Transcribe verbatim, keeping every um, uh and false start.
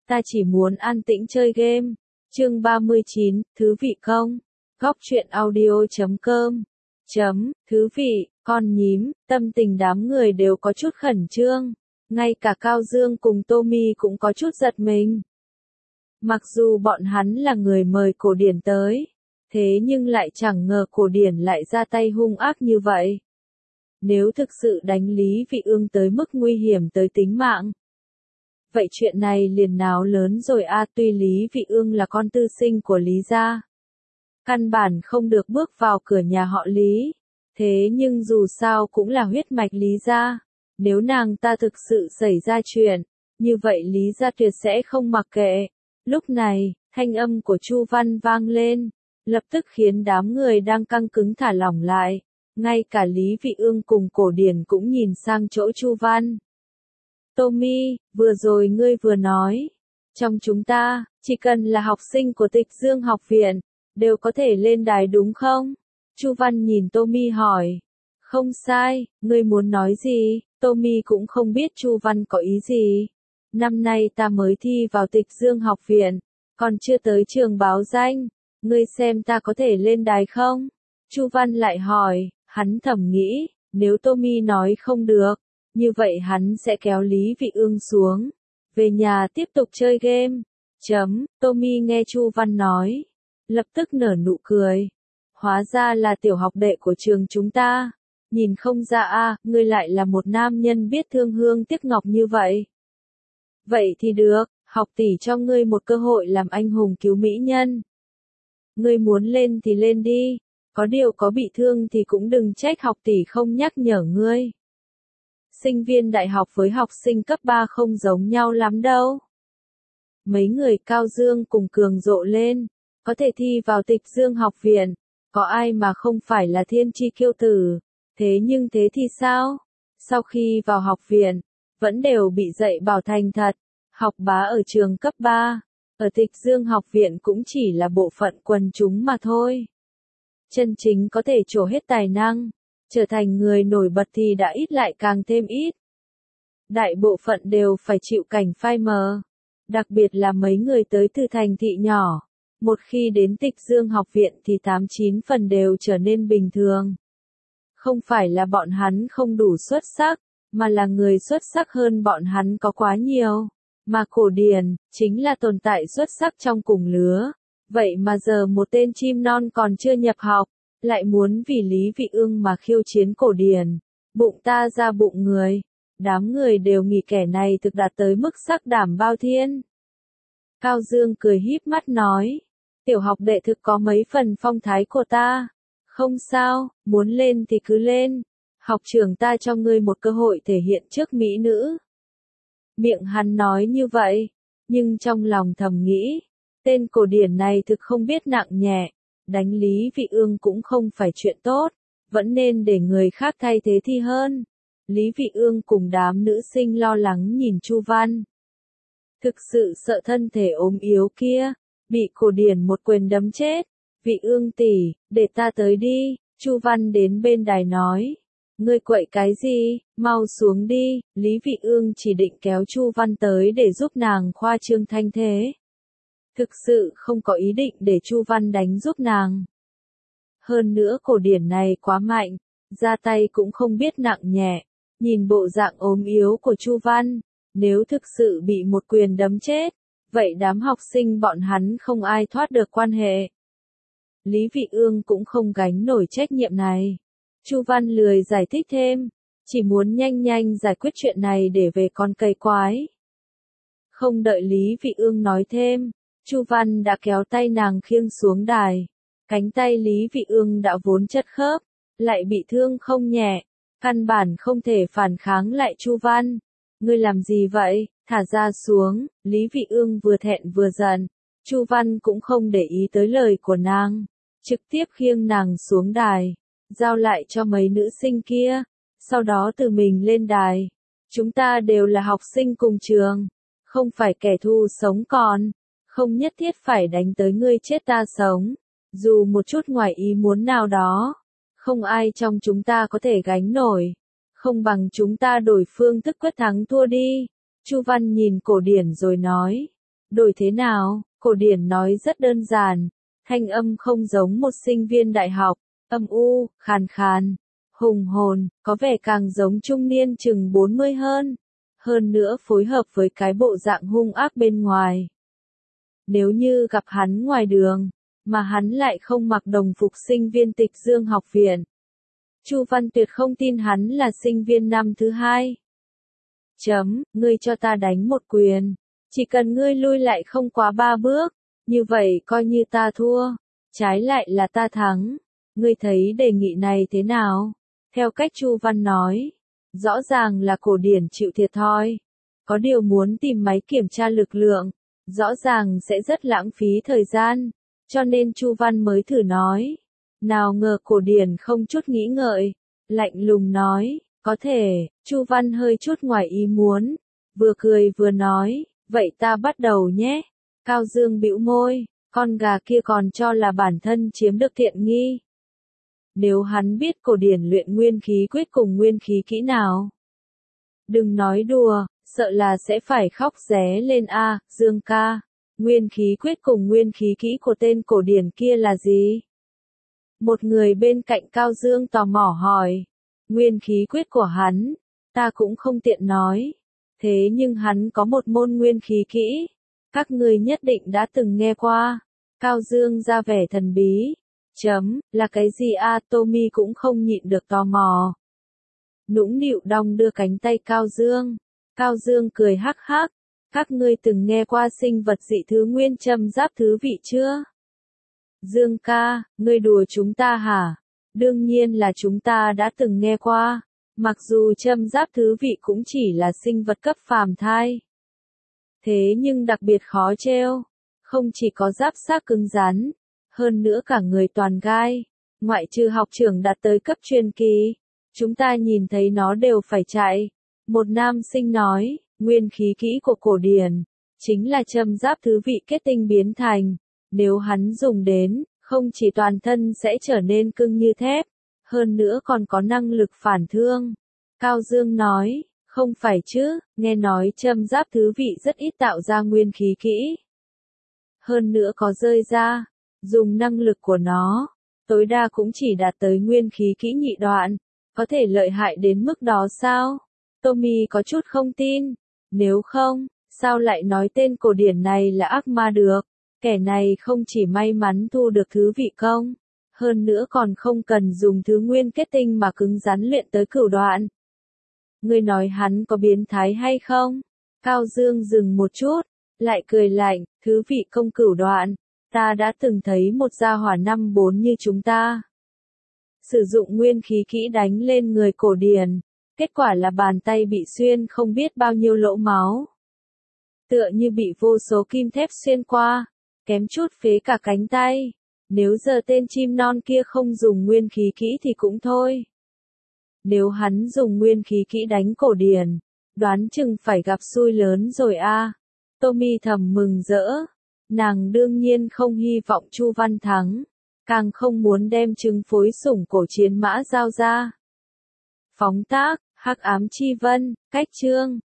ta chỉ muốn an tĩnh chơi game. Chương ba mươi chín, Thứ vị công. Góc truyện audio chấm com. Chấm, thứ vị, con nhím, tâm tình đám người đều có chút khẩn trương. Ngay cả Cao Dương cùng Tommy cũng có chút giật mình. Mặc dù bọn hắn là người mời Cổ Điển tới, thế nhưng lại chẳng ngờ Cổ Điển lại ra tay hung ác như vậy. Nếu thực sự đánh Lý Vị Ương tới mức nguy hiểm tới tính mạng, vậy chuyện này liền náo lớn rồi a. Tuy Lý Vị Ương là con tư sinh của Lý gia, căn bản không được bước vào cửa nhà họ Lý, thế nhưng dù sao cũng là huyết mạch Lý gia. Nếu nàng ta thực sự xảy ra chuyện, như vậy Lý gia tuyệt sẽ không mặc kệ. Lúc này, thanh âm của Chu Văn vang lên, lập tức khiến đám người đang căng cứng thả lỏng lại. Ngay cả Lý Vị Ương cùng Cổ Điển cũng nhìn sang chỗ Chu Văn. Tommy, vừa rồi ngươi vừa nói, trong chúng ta, chỉ cần là học sinh của Tịch Dương học viện, đều có thể lên đài đúng không? Chu Văn nhìn Tommy hỏi. Không sai, ngươi muốn nói gì? Tommy cũng không biết Chu Văn có ý gì. Năm nay ta mới thi vào Tịch Dương học viện, còn chưa tới trường báo danh, ngươi xem ta có thể lên đài không? Chu Văn lại hỏi, hắn thầm nghĩ, nếu Tommy nói không được, như vậy hắn sẽ kéo Lý Vị Ương xuống, về nhà tiếp tục chơi game. Chấm, Tommy nghe Chu Văn nói, lập tức nở nụ cười. Hóa ra là tiểu học đệ của trường chúng ta. Nhìn không ra a, ngươi lại là một nam nhân biết thương hương tiếc ngọc như vậy. Vậy thì được, học tỷ cho ngươi một cơ hội làm anh hùng cứu mỹ nhân. Ngươi muốn lên thì lên đi, có điều có bị thương thì cũng đừng trách học tỷ không nhắc nhở ngươi. Sinh viên đại học với học sinh cấp ba không giống nhau lắm đâu. Mấy người Cao Dương cùng cường rộ lên, có thể thi vào Tịch Dương học viện, có ai mà không phải là thiên chi kiêu tử. Thế nhưng thế thì sao? Sau khi vào học viện, vẫn đều bị dạy bảo thành thật, học bá ở trường cấp ba, ở Tịch Dương học viện cũng chỉ là bộ phận quần chúng mà thôi. Chân chính có thể trổ hết tài năng, trở thành người nổi bật thì đã ít lại càng thêm ít. Đại bộ phận đều phải chịu cảnh phai mờ, đặc biệt là mấy người tới từ thành thị nhỏ. Một khi đến Tịch Dương học viện thì tám chín phần đều trở nên bình thường. Không phải là bọn hắn không đủ xuất sắc, mà là người xuất sắc hơn bọn hắn có quá nhiều. Mà Cổ Điển, chính là tồn tại xuất sắc trong cùng lứa. Vậy mà giờ một tên chim non còn chưa nhập học, lại muốn vì Lý Vị Ương mà khiêu chiến Cổ Điển. Bụng ta ra bụng người. Đám người đều nghĩ kẻ này thực đạt tới mức sắc đảm bao thiên. Cao Dương cười híp mắt nói. Tiểu học đệ thực có mấy phần phong thái của ta. Không sao, muốn lên thì cứ lên. Học trưởng ta cho ngươi một cơ hội thể hiện trước mỹ nữ. Miệng hắn nói như vậy, nhưng trong lòng thầm nghĩ, tên Cổ Điển này thực không biết nặng nhẹ, đánh Lý Vị Ương cũng không phải chuyện tốt, vẫn nên để người khác thay thế thi hơn. Lý Vị Ương cùng đám nữ sinh lo lắng nhìn Chu Văn. Thực sự sợ thân thể ốm yếu kia, bị Cổ Điển một quyền đấm chết. Vị Ương tỷ, để ta tới đi. Chu Văn đến bên đài nói. Ngươi quậy cái gì, mau xuống đi. Lý Vị Ương chỉ định kéo Chu Văn tới để giúp nàng khoa trương thanh thế. Thực sự không có ý định để Chu Văn đánh giúp nàng. Hơn nữa Cổ Điển này quá mạnh, ra tay cũng không biết nặng nhẹ. Nhìn bộ dạng ốm yếu của Chu Văn, nếu thực sự bị một quyền đấm chết, vậy đám học sinh bọn hắn không ai thoát được quan hệ. Lý Vị Ương cũng không gánh nổi trách nhiệm này. Chu Văn lười giải thích thêm, chỉ muốn nhanh nhanh giải quyết chuyện này để về con cây quái. Không đợi Lý Vị Ương nói thêm, Chu Văn đã kéo tay nàng khiêng xuống đài. Cánh tay Lý Vị Ương đã vốn chất khớp, lại bị thương không nhẹ, căn bản không thể phản kháng lại Chu Văn. Ngươi làm gì vậy? Thả ra xuống. Lý Vị Ương vừa thẹn vừa giận. Chu Văn cũng không để ý tới lời của nàng, trực tiếp khiêng nàng xuống đài, giao lại cho mấy nữ sinh kia, sau đó tự mình lên đài. Chúng ta đều là học sinh cùng trường, không phải kẻ thù sống còn, không nhất thiết phải đánh tới ngươi chết ta sống. Dù một chút ngoài ý muốn nào đó, không ai trong chúng ta có thể gánh nổi, không bằng chúng ta đổi phương thức quyết thắng thua đi. Chu Văn nhìn Cổ Điển rồi nói. Đổi thế nào? Cổ điển nói rất đơn giản, thanh âm không giống một sinh viên đại học, âm u, khàn khàn, hùng hồn, có vẻ càng giống trung niên chừng bốn mươi hơn. Hơn nữa phối hợp với cái bộ dạng hung ác bên ngoài. Nếu như gặp hắn ngoài đường, mà hắn lại không mặc đồng phục sinh viên Tịch Dương học viện, Chu Văn tuyệt không tin hắn là sinh viên năm thứ hai. Chấm, ngươi cho ta đánh một quyền, chỉ cần ngươi lui lại không quá ba bước, như vậy coi như ta thua, trái lại là ta thắng. Ngươi thấy đề nghị này thế nào? Theo cách Chu Văn nói, rõ ràng là cổ điển chịu thiệt thòi. Có điều muốn tìm máy kiểm tra lực lượng, rõ ràng sẽ rất lãng phí thời gian, cho nên Chu Văn mới thử nói. Nào ngờ cổ điển không chút nghĩ ngợi, lạnh lùng nói, có thể. Chu Văn hơi chút ngoài ý muốn, vừa cười vừa nói, vậy ta bắt đầu nhé. Cao Dương bĩu môi, con gà kia còn cho là bản thân chiếm được tiện nghi. Nếu hắn biết cổ điển luyện nguyên khí quyết cùng nguyên khí kỹ nào, đừng nói đùa, sợ là sẽ phải khóc ré lên a. Dương ca, nguyên khí quyết cùng nguyên khí kỹ của tên cổ điển kia là gì? Một người bên cạnh Cao Dương tò mò hỏi. Nguyên khí quyết của hắn, ta cũng không tiện nói. Thế nhưng hắn có một môn nguyên khí kỹ, các ngươi nhất định đã từng nghe qua. Cao Dương ra vẻ thần bí. Chấm, là cái gì a? Tommy cũng không nhịn được tò mò. Nũng nịu đong đưa cánh tay Cao Dương. Cao Dương cười hắc hắc. Các ngươi từng nghe qua sinh vật dị thứ nguyên châm giáp thứ vị chưa? Dương ca, ngươi đùa chúng ta hả? Đương nhiên là chúng ta đã từng nghe qua. Mặc dù châm giáp thứ vị cũng chỉ là sinh vật cấp phàm thai. Thế nhưng đặc biệt khó treo. Không chỉ có giáp xác cứng rắn, hơn nữa cả người toàn gai. Ngoại trừ học trưởng đạt tới cấp truyền kỳ, chúng ta nhìn thấy nó đều phải chạy. Một nam sinh nói, nguyên khí kỹ của cổ điển, chính là châm giáp thứ vị kết tinh biến thành. Nếu hắn dùng đến, không chỉ toàn thân sẽ trở nên cứng như thép, hơn nữa còn có năng lực phản thương. Cao Dương nói, không phải chứ, nghe nói châm giáp thứ vị rất ít tạo ra nguyên khí kỹ. Hơn nữa có rơi ra, dùng năng lực của nó, tối đa cũng chỉ đạt tới nguyên khí kỹ nhị đoạn, có thể lợi hại đến mức đó sao? Tommy có chút không tin, nếu không, sao lại nói tên cổ điển này là ác ma được? Kẻ này không chỉ may mắn thu được thứ vị công, hơn nữa còn không cần dùng thứ nguyên kết tinh mà cứng rắn luyện tới cửu đoạn. Ngươi nói hắn có biến thái hay không? Cao Dương dừng một chút, lại cười lạnh, thứ vị công cửu đoạn, ta đã từng thấy một gia hỏa năm bốn như chúng ta. Sử dụng nguyên khí kỹ đánh lên người cổ điển, kết quả là bàn tay bị xuyên không biết bao nhiêu lỗ máu. Tựa như bị vô số kim thép xuyên qua, kém chút phế cả cánh tay. Nếu giờ tên chim non kia không dùng nguyên khí kỹ thì cũng thôi. Nếu hắn dùng nguyên khí kỹ đánh cổ điển, đoán chừng phải gặp xui lớn rồi a. Tommy thầm mừng rỡ. Nàng đương nhiên không hy vọng Chu Văn thắng, càng không muốn đem trứng phối sủng cổ chiến mã giao ra. Phóng tác, Hắc Ám Chi Vân, cách chương.